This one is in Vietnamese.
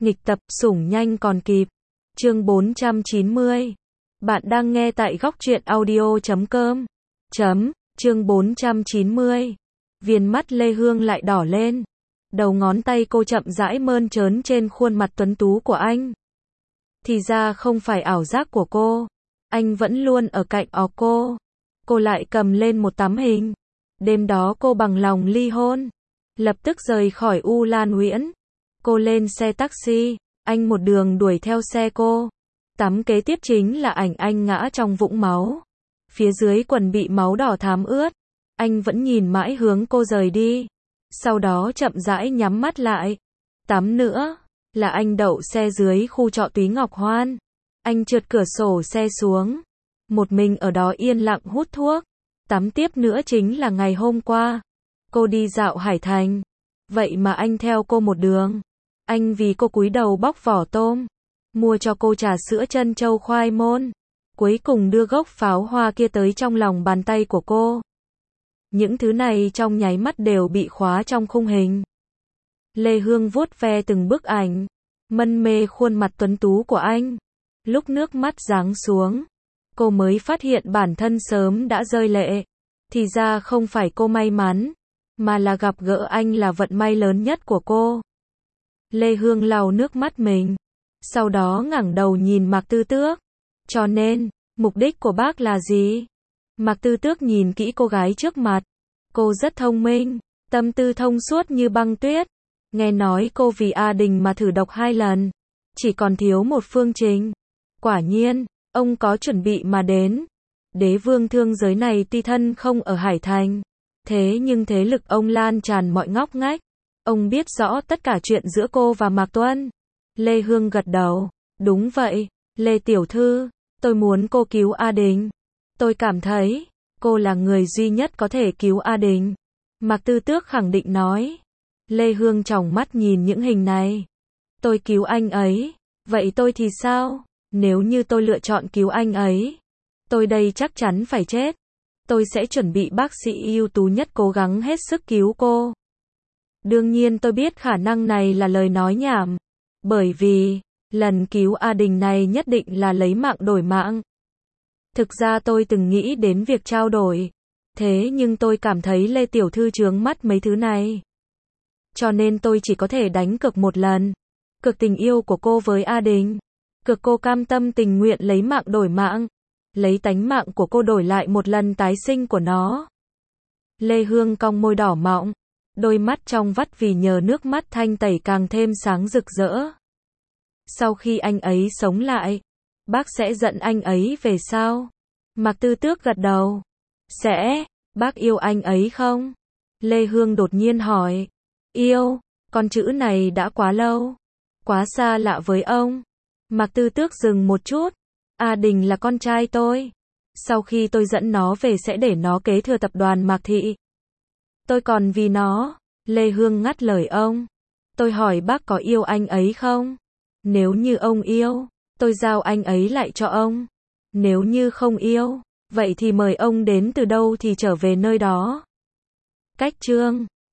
Nghịch tập, sủng nhanh còn kịp. Chương 490. Bạn đang nghe tại góc truyện audio.com. Chương 490. Viền mắt Lê Hương lại đỏ lên. Đầu ngón tay cô chậm rãi mơn trớn trên khuôn mặt tuấn tú của anh. Thì ra không phải ảo giác của cô. Anh vẫn luôn ở cạnh cô. Cô lại cầm lên một tấm hình. Đêm đó cô bằng lòng ly hôn. Lập tức rời khỏi U Lan Uyển. Cô lên xe taxi. Anh một đường đuổi theo xe cô. Tấm kế tiếp chính là ảnh anh ngã trong vũng máu. Phía dưới quần bị máu đỏ thắm ướt. Anh vẫn nhìn mãi hướng cô rời đi. Sau đó chậm rãi nhắm mắt lại. Tấm nữa là anh đậu xe dưới khu trọ Túy Ngọc Hoan. Anh trượt cửa sổ xe xuống. Một mình ở đó yên lặng hút thuốc. Tấm tiếp nữa chính là ngày hôm qua. Cô đi dạo Hải Thành. Vậy mà anh theo cô một đường. Anh vì cô cúi đầu bóc vỏ tôm. Mua cho cô trà sữa trân châu khoai môn. Cuối cùng đưa gốc pháo hoa kia tới trong lòng bàn tay của cô. Những thứ này trong nháy mắt đều bị khóa trong khung hình. Lê Hương vuốt ve từng bức ảnh. Mân mê khuôn mặt tuấn tú của anh. Lúc nước mắt giáng xuống, cô mới phát hiện bản thân sớm đã rơi lệ. Thì ra không phải cô may mắn, mà là gặp gỡ anh là vận may lớn nhất của cô. Lê Hương lau nước mắt mình. Sau đó ngẩng đầu nhìn Mạc Tư Tước. Cho nên, mục đích của bác là gì? Mạc Tư Tước nhìn kỹ cô gái trước mặt. Cô rất thông minh, tâm tư thông suốt như băng tuyết. Nghe nói cô vì A Đình mà thử độc 2 lần. Chỉ còn thiếu một phương trình. Quả nhiên, ông có chuẩn bị mà đến. Đế vương thương giới này tuy thân không ở Hải Thành. Thế nhưng thế lực ông lan tràn mọi ngóc ngách. Ông biết rõ tất cả chuyện giữa cô và Mạc Tuân. Lê Hương gật đầu. Đúng vậy, Lê Tiểu Thư, tôi muốn cô cứu A Đình. Tôi cảm thấy, cô là người duy nhất có thể cứu A Đình. Mạc Tư Tước khẳng định nói. Lê Hương tròng mắt nhìn những hình này. Tôi cứu anh ấy, vậy tôi thì sao? Nếu như tôi lựa chọn cứu anh ấy, tôi đây chắc chắn phải chết. Tôi sẽ chuẩn bị bác sĩ ưu tú nhất cố gắng hết sức cứu cô. Đương nhiên tôi biết khả năng này là lời nói nhảm. Bởi vì, lần cứu A Đình này nhất định là lấy mạng đổi mạng. Thực ra tôi từng nghĩ đến việc trao đổi. Thế nhưng tôi cảm thấy Lê Tiểu Thư chướng mắt mấy thứ này. Cho nên tôi chỉ có thể đánh cược một lần. Cược tình yêu của cô với A Đình. Cược cô cam tâm tình nguyện lấy mạng đổi mạng. Lấy tánh mạng của cô đổi lại một lần tái sinh của nó. Lê Hương cong môi đỏ mọng. Đôi mắt trong vắt vì nhờ nước mắt thanh tẩy càng thêm sáng rực rỡ. Sau khi anh ấy sống lại, bác sẽ dẫn anh ấy về sao? Mạc Tư Tước gật đầu. Sẽ, bác yêu anh ấy không? Lê Hương đột nhiên hỏi. Yêu, con chữ này đã quá lâu. Quá xa lạ với ông. Mạc Tư Tước dừng một chút. A Đình là con trai tôi. Sau khi tôi dẫn nó về sẽ để nó kế thừa tập đoàn Mạc Thị. Tôi còn vì nó. Lê Hương ngắt lời ông. Tôi hỏi bác có yêu anh ấy không? Nếu như ông yêu, tôi giao anh ấy lại cho ông. Nếu như không yêu, vậy thì mời ông đến từ đâu thì trở về nơi đó. Cách chương